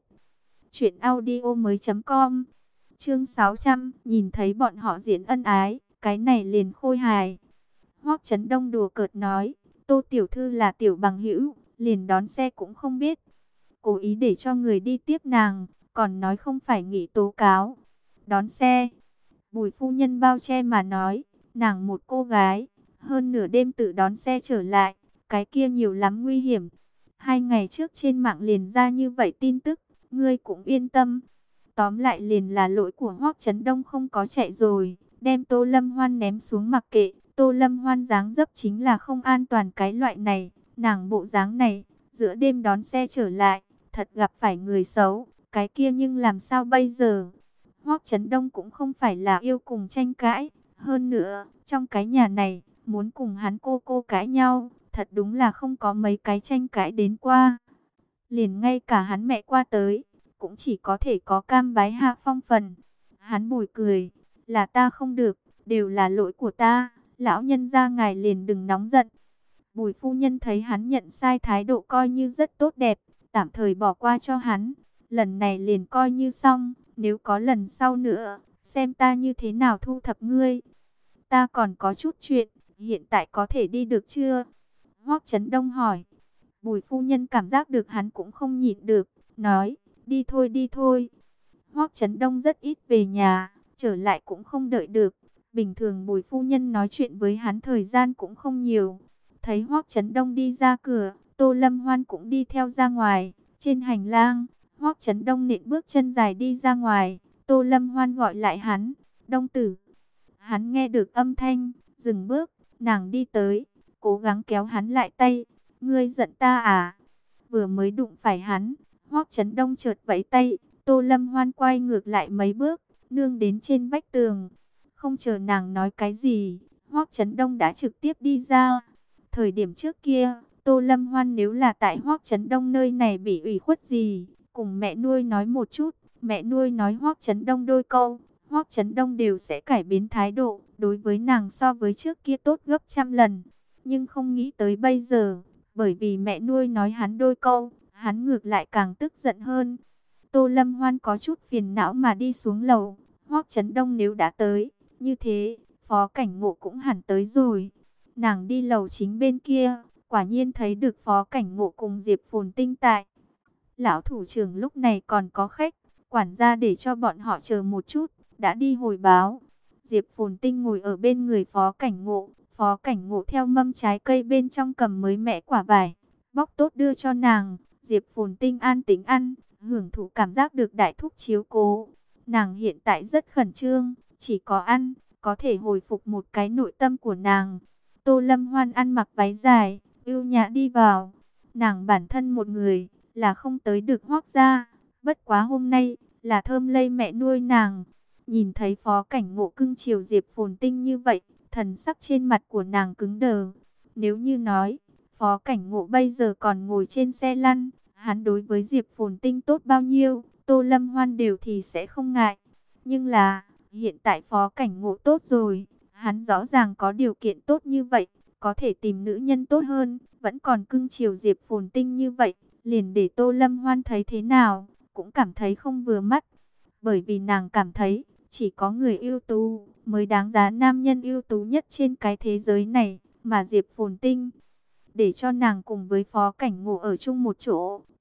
truyệnaudiomoi.com. Chương 600, nhìn thấy bọn họ diễn ân ái, cái này liền khôi hài. Hoắc Chấn Đông đùa cợt nói, Tô tiểu thư là tiểu bằng hữu, liền đón xe cũng không biết. Cố ý để cho người đi tiếp nàng, còn nói không phải nghỉ tố cáo. Đón xe. Bùi phu nhân bao che mà nói, nàng một cô gái, hơn nửa đêm tự đón xe trở lại, cái kia nhiều lắm nguy hiểm. 2 ngày trước trên mạng liền ra như vậy tin tức, ngươi cũng yên tâm. Tóm lại liền là lỗi của Hoắc Chấn Đông không có chạy rồi, đem Tô Lâm Hoan ném xuống mặc kệ. Tô Lâm Hoan dáng dấp chính là không an toàn cái loại này, nàng bộ dáng này, giữa đêm đón xe trở lại, thật gặp phải người xấu, cái kia nhưng làm sao bây giờ? Hoắc Chấn Đông cũng không phải là yêu cùng tranh cãi, hơn nữa, trong cái nhà này, muốn cùng hắn cô cãi nhau, thật đúng là không có mấy cái tranh cãi đến qua. Liền ngay cả hắn mẹ qua tới, cũng chỉ có thể có cam bái hạ phong phần. Hắn bồi cười, là ta không được, đều là lỗi của ta, lão nhân gia ngài liền đừng nóng giận. Bùi phu nhân thấy hắn nhận sai thái độ coi như rất tốt đẹp, tạm thời bỏ qua cho hắn. Lần này liền coi như xong, nếu có lần sau nữa, xem ta như thế nào thu thập ngươi. Ta còn có chút chuyện, hiện tại có thể đi được chưa? Hoắc Chấn Đông hỏi. Bùi phu nhân cảm giác được hắn cũng không nhịn được, nói, đi thôi đi thôi. Hoắc Chấn Đông rất ít về nhà, trở lại cũng không đợi được. Bình thường Bùi phu nhân nói chuyện với hắn thời gian cũng không nhiều. Thấy Hoắc Chấn Đông đi ra cửa, Tô Lâm Hoan cũng đi theo ra ngoài. Trên hành lang, Hoắc Chấn Đông nện bước chân dài đi ra ngoài. Tô Lâm Hoan gọi lại hắn, Đông tử. Hắn nghe được âm thanh, dừng bước, nàng đi tới, cố gắng kéo hắn lại tay. Ngươi giận ta à? Vừa mới đụng phải hắn, Hoắc Chấn Đông chợt vẫy tay, Tô Lâm Hoan quay ngược lại mấy bước, nương đến trên vách tường. Không chờ nàng nói cái gì, Hoắc Chấn Đông đã trực tiếp đi ra. Thời điểm trước kia, Tô Lâm Hoan nếu là tại Hoắc Chấn Đông nơi này bị ủy khuất gì, cùng mẹ nuôi nói một chút, mẹ nuôi nói Hoắc Chấn Đông đôi câu, Hoắc Chấn Đông đều sẽ cải biến thái độ, đối với nàng so với trước kia tốt gấp trăm lần. Nhưng không nghĩ tới bây giờ, bởi vì mẹ nuôi nói hắn đôi câu, hắn ngược lại càng tức giận hơn. Tô Lâm Hoan có chút phiền não mà đi xuống lầu. Hoắc Chấn Đông nếu đã tới, như thế, Phó Cảnh Ngộ cũng hẳn tới rồi. Nàng đi lầu chính bên kia, quả nhiên thấy được Phó Cảnh Ngộ cùng Diệp Phồn Tinh tại. Lão thủ trưởng lúc này còn có khách, quản gia để cho bọn họ chờ một chút, đã đi hồi báo. Diệp Phồn Tinh ngồi ở bên người Phó Cảnh Ngộ. Phó Cảnh Ngộ theo mâm trái cây bên trong cầm mới mẻ quả vải, bóc tốt đưa cho nàng. Diệp Phồn Tinh an tĩnh ăn, hưởng thụ cảm giác được đại thúc chiếu cố. Nàng hiện tại rất khẩn trương, chỉ có ăn, có thể hồi phục một cái nội tâm của nàng. Tô Lâm Hoan ăn mặc váy dài, ưu nhã đi vào. Nàng bản thân một người, là không tới được Hoắc gia. Bất quá hôm nay, là Thơm Lây mẹ nuôi nàng. Nhìn thấy Phó Cảnh Ngộ cưng chiều Diệp Phồn Tinh như vậy, thần sắc trên mặt của nàng cứng đờ. Nếu như nói, Phó Cảnh Ngộ bây giờ còn ngồi trên xe lăn, hắn đối với Diệp Phồn Tinh tốt bao nhiêu, Tô Lâm Hoan đều thì sẽ không ngại. Nhưng là, hiện tại Phó Cảnh Ngộ tốt rồi, hắn rõ ràng có điều kiện tốt như vậy, có thể tìm nữ nhân tốt hơn, vẫn còn cưng chiều Diệp Phồn Tinh như vậy, liền để Tô Lâm Hoan thấy thế nào, cũng cảm thấy không vừa mắt. Bởi vì nàng cảm thấy, chỉ có người ưu tú mới đáng giá nam nhân ưu tú nhất trên cái thế giới này, mà Diệp Phồn Tinh để cho nàng cùng với Phó Cảnh Ngộ ở chung một chỗ,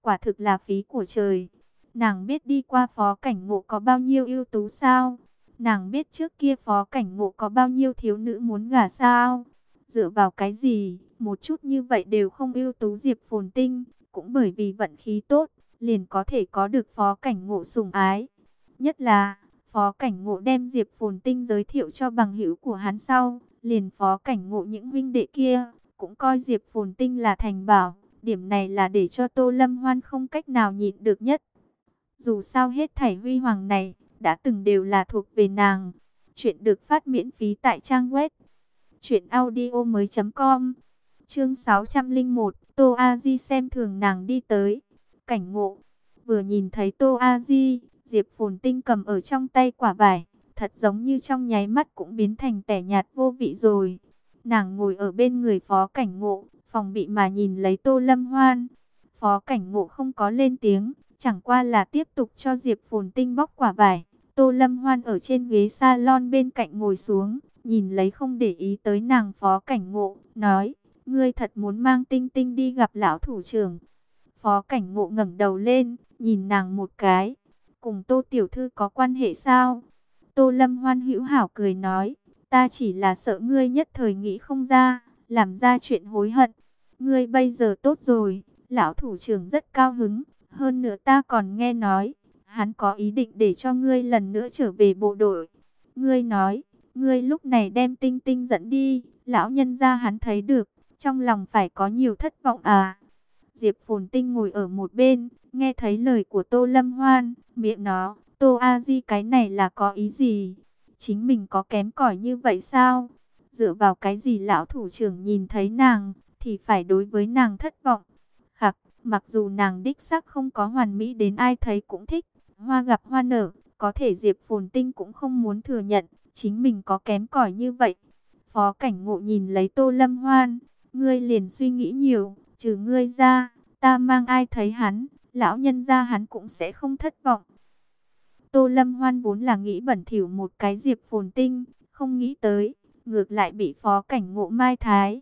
quả thực là phí của trời. Nàng biết đi qua Phó Cảnh Ngộ có bao nhiêu ưu tú sao? Nàng biết trước kia Phó Cảnh Ngộ có bao nhiêu thiếu nữ muốn gả sao? Dựa vào cái gì, một chút như vậy đều không ưu tú Diệp Phồn Tinh, cũng bởi vì vận khí tốt, liền có thể có được Phó Cảnh Ngộ sủng ái. Nhất là, Phó Cảnh Ngộ đem Diệp Phồn Tinh giới thiệu cho bằng hữu của hắn sau, liền Phó Cảnh Ngộ những huynh đệ kia, cũng coi Diệp Phồn Tinh là thành bảo. Điểm này là để cho Tô Lâm Hoan không cách nào nhịn được nhất. Dù sao hết thảy huy hoàng này, đã từng đều là thuộc về nàng. Chuyện được phát miễn phí tại trang web truyệnaudiomoi.com. Chương 601, Tô A Di xem thường nàng đi tới. Cảnh Ngộ vừa nhìn thấy Tô A Di, Diệp Phồn Tinh cầm ở trong tay quả vải, thật giống như trong nháy mắt cũng biến thành tẻ nhạt vô vị rồi. Nàng ngồi ở bên người Phó Cảnh Ngộ, phòng bị mà nhìn lấy Tô Lâm Hoan. Phó Cảnh Ngộ không có lên tiếng, chẳng qua là tiếp tục cho Diệp Phồn Tinh bóc quả vải. Tô Lâm Hoan ở trên ghế salon bên cạnh ngồi xuống, nhìn lấy không để ý tới nàng. Phó Cảnh Ngộ nói, ngươi thật muốn mang Tinh Tinh đi gặp lão thủ trưởng? Phó Cảnh Ngộ ngẩng đầu lên, nhìn nàng một cái. Cùng Tô tiểu thư có quan hệ sao? Tô Lâm Hoan hữu hảo cười nói, ta chỉ là sợ ngươi nhất thời nghĩ không ra, làm ra chuyện hối hận. Ngươi bây giờ tốt rồi, lão thủ trưởng rất cao hứng, hơn nữa ta còn nghe nói, hắn có ý định để cho ngươi lần nữa trở về bộ đội. Ngươi nói, ngươi lúc này đem Tinh Tinh dẫn đi, lão nhân gia hắn thấy được, trong lòng phải có nhiều thất vọng à. Diệp Phồn Tinh ngồi ở một bên, nghe thấy lời của Tô Lâm Hoan, miệng nó, Tô A Di cái này là có ý gì? Chính mình có kém cỏi như vậy sao? Dựa vào cái gì lão thủ trưởng nhìn thấy nàng, thì phải đối với nàng thất vọng? Khắc, mặc dù nàng đích xác không có hoàn mỹ đến ai thấy cũng thích, hoa gặp hoa nở, có thể Diệp Phồn Tinh cũng không muốn thừa nhận, chính mình có kém cỏi như vậy. Phó Cảnh Ngộ nhìn lấy Tô Lâm Hoan, ngươi liền suy nghĩ nhiều, trừ ngươi ra, ta mang ai thấy hắn, lão nhân gia hắn cũng sẽ không thất vọng. Tô Lâm Hoan vốn là nghĩ bẩn thỉu một cái Diệp Phồn Tinh, không nghĩ tới, ngược lại bị Phó Cảnh Ngộ mai thái.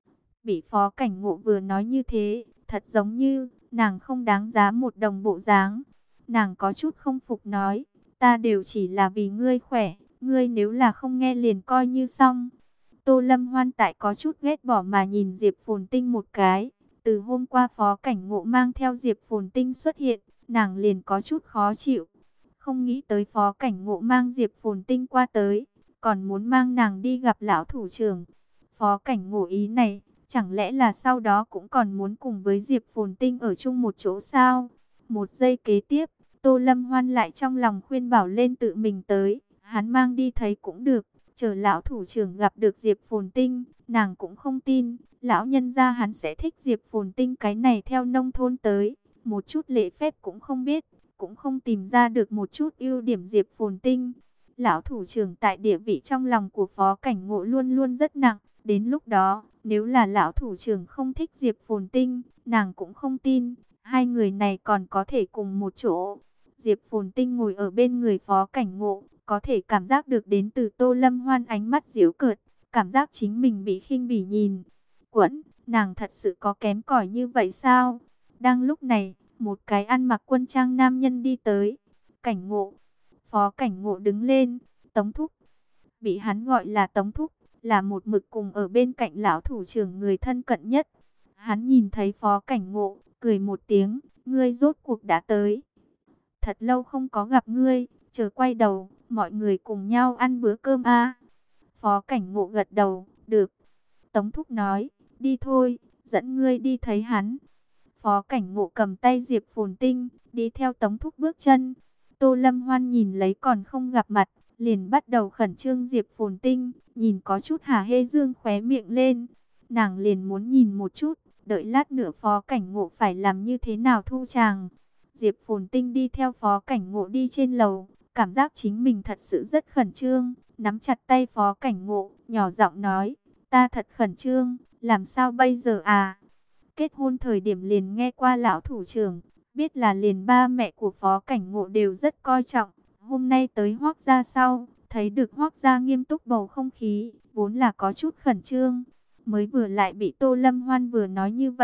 Bị Phó Cảnh Ngộ vừa nói như thế, thật giống như, nàng không đáng giá một đồng bộ dáng. Nàng có chút không phục nói, ta đều chỉ là vì ngươi khỏe, ngươi nếu là không nghe liền coi như xong. Tô Lâm Hoan tại có chút ghét bỏ mà nhìn Diệp Phồn Tinh một cái. Từ hôm qua Phó Cảnh Ngộ mang theo Diệp Phồn Tinh xuất hiện, nàng liền có chút khó chịu. Không nghĩ tới Phó Cảnh Ngộ mang Diệp Phồn Tinh qua tới, còn muốn mang nàng đi gặp lão thủ trưởng. Phó Cảnh Ngộ ý này, chẳng lẽ là sau đó cũng còn muốn cùng với Diệp Phồn Tinh ở chung một chỗ sao? Một giây kế tiếp, Tô Lâm Hoan lại trong lòng khuyên bảo lên tự mình tới, hắn mang đi thấy cũng được, chờ lão thủ trưởng gặp được Diệp Phồn Tinh, nàng cũng không tin, lão nhân gia hắn sẽ thích Diệp Phồn Tinh cái này theo nông thôn tới, một chút lễ phép cũng không biết, cũng không tìm ra được một chút ưu điểm Diệp Phồn Tinh. Lão thủ trưởng tại địa vị trong lòng của Phó Cảnh Ngộ luôn luôn rất nặng, đến lúc đó, nếu là lão thủ trưởng không thích Diệp Phồn Tinh, nàng cũng không tin, hai người này còn có thể cùng một chỗ. Diệp Phồn Tinh ngồi ở bên người Phó Cảnh Ngộ, có thể cảm giác được đến từ Tô Lâm Hoan ánh mắt giễu cợt, cảm giác chính mình bị khinh bỉ nhìn. Quẫn, nàng thật sự có kém cỏi như vậy sao? Đang lúc này, một cái ăn mặc quân trang nam nhân đi tới. Cảnh Ngộ, Phó Cảnh Ngộ đứng lên, Tống Thúc. Bị hắn gọi là Tống Thúc, là một mực cùng ở bên cạnh lão thủ trưởng người thân cận nhất. Hắn nhìn thấy Phó Cảnh Ngộ, cười một tiếng, ngươi rốt cuộc đã tới. Thật lâu không có gặp ngươi, chờ quay đầu, mọi người cùng nhau ăn bữa cơm a. Phó Cảnh Ngộ gật đầu, được. Tống Thúc nói, đi thôi, dẫn ngươi đi thấy hắn. Phó Cảnh Ngộ cầm tay Diệp Phồn Tinh, đi theo Tống Thúc bước chân. Tô Lâm Hoan nhìn lấy còn không gặp mặt, liền bắt đầu khẩn trương. Diệp Phồn Tinh, nhìn có chút hả hê dương khóe miệng lên. Nàng liền muốn nhìn một chút, đợi lát nữa Phó Cảnh Ngộ phải làm như thế nào thu chàng. Diệp Phồn Tinh đi theo Phó Cảnh Ngộ đi trên lầu, cảm giác chính mình thật sự rất khẩn trương, nắm chặt tay Phó Cảnh Ngộ, nhỏ giọng nói, ta thật khẩn trương, làm sao bây giờ à? Kết hôn thời điểm liền nghe qua lão thủ trưởng, biết là liền ba mẹ của Phó Cảnh Ngộ đều rất coi trọng. Hôm nay tới Hoác gia sau, thấy được Hoác gia nghiêm túc bầu không khí, vốn là có chút khẩn trương. Mới vừa lại bị Tô Lâm Hoan vừa nói như vậy,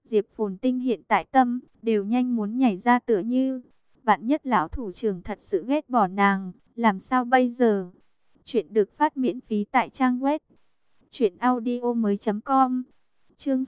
Diệp Phồn Tinh hiện tại tâm đều nhanh muốn nhảy ra tựa như. Vạn nhất lão thủ trưởng thật sự ghét bỏ nàng, làm sao bây giờ? Chuyện được phát miễn phí tại trang web truyệnaudiomoi.com. Chương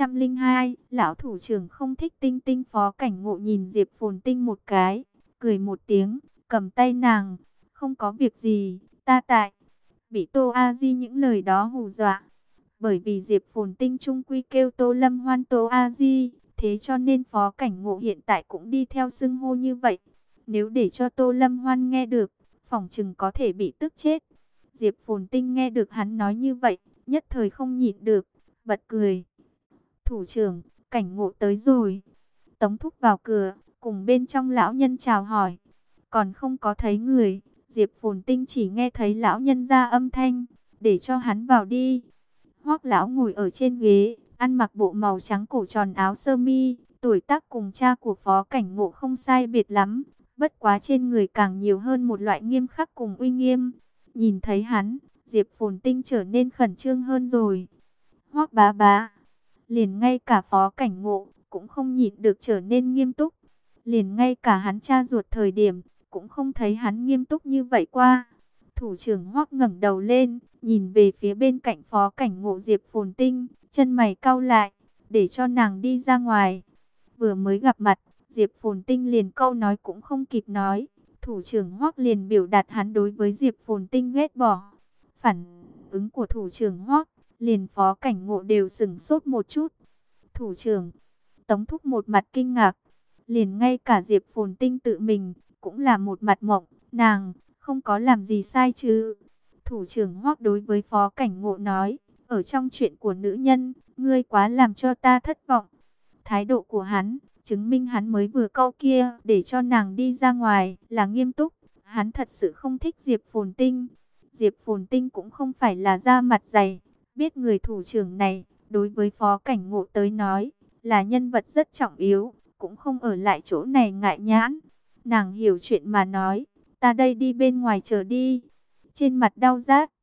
602, lão thủ trưởng không thích Tinh Tinh. Phó Cảnh Ngộ nhìn Diệp Phồn Tinh một cái, cười một tiếng, cầm tay nàng, không có việc gì, ta tại. Bị Tô A Di những lời đó hù dọa. Bởi vì Diệp Phồn Tinh trung quy kêu Tô Lâm Hoan Tô A Di, thế cho nên Phó Cảnh Ngộ hiện tại cũng đi theo xưng hô như vậy. Nếu để cho Tô Lâm Hoan nghe được, phỏng chừng có thể bị tức chết. Diệp Phồn Tinh nghe được hắn nói như vậy, nhất thời không nhịn được, bật cười. Thủ trưởng, Cảnh Ngộ tới rồi. Tống thúc vào cửa, cùng bên trong lão nhân chào hỏi. Còn không có thấy người, Diệp Phồn Tinh chỉ nghe thấy lão nhân ra âm thanh, để cho hắn vào đi. Hoắc lão ngồi ở trên ghế, ăn mặc bộ màu trắng cổ tròn áo sơ mi, tuổi tác cùng cha của Phó Cảnh Ngộ không sai biệt lắm, bất quá trên người càng nhiều hơn một loại nghiêm khắc cùng uy nghiêm. Nhìn thấy hắn, Diệp Phồn Tinh trở nên khẩn trương hơn rồi. Hoắc bá bá, liền ngay cả Phó Cảnh Ngộ cũng không nhịn được trở nên nghiêm túc. Liền ngay cả hắn cha ruột thời điểm cũng không thấy hắn nghiêm túc như vậy qua. Thủ trưởng Hoắc ngẩng đầu lên, nhìn về phía bên cạnh Phó Cảnh Ngộ. Diệp Phồn Tinh chân mày cau lại, để cho nàng đi ra ngoài. Vừa mới gặp mặt, Diệp Phồn Tinh liền câu nói cũng không kịp nói, thủ trưởng Hoắc liền biểu đạt hắn đối với Diệp Phồn Tinh ghét bỏ. Phản ứng của thủ trưởng Hoắc, liền Phó Cảnh Ngộ đều sửng sốt một chút. Thủ trưởng, Tống thúc một mặt kinh ngạc, liền ngay cả Diệp Phồn Tinh tự mình cũng là một mặt mộng, nàng không có làm gì sai chứ? Thủ trưởng Hoắc đối với Phó Cảnh Ngộ nói, ở trong chuyện của nữ nhân, ngươi quá làm cho ta thất vọng. Thái độ của hắn chứng minh hắn mới vừa câu kia để cho nàng đi ra ngoài là nghiêm túc. Hắn thật sự không thích Diệp Phồn Tinh. Diệp Phồn Tinh cũng không phải là da mặt dày, biết người thủ trưởng này đối với Phó Cảnh Ngộ tới nói là nhân vật rất trọng yếu, cũng không ở lại chỗ này ngại nhãn. Nàng hiểu chuyện mà nói, ta đây đi bên ngoài chờ đi. Trên mặt đau rát,